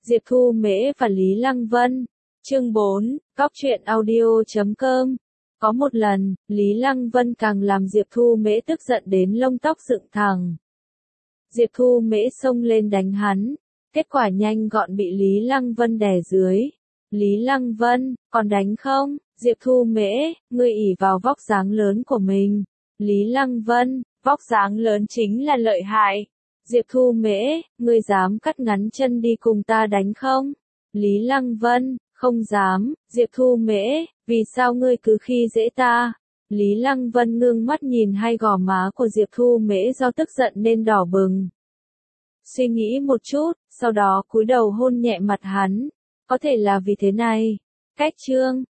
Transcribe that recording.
Diệp Thu Mễ và Lý Lăng Vân. Chương 4, Cóc truyện audio.com. Có một lần, Lý Lăng Vân càng làm Diệp Thu Mễ tức giận đến lông tóc dựng thẳng. Diệp Thu Mễ xông lên đánh hắn, kết quả nhanh gọn bị Lý Lăng Vân đè dưới. Lý Lăng Vân, còn đánh không? Diệp Thu Mễ, ngươi ỷ vào vóc dáng lớn của mình. Lý Lăng Vân, vóc dáng lớn chính là lợi hại. Diệp Thu Mễ, ngươi dám cắt ngắn chân đi cùng ta đánh không? Lý Lăng Vân, không dám. Diệp Thu Mễ, vì sao ngươi cứ khi dễ ta? Lý Lăng Vân ngước mắt nhìn hai gò má của Diệp Thu Mễ do tức giận nên đỏ bừng. Suy nghĩ một chút, sau đó cúi đầu hôn nhẹ mặt hắn. Có thể là vì thế này. Cách chương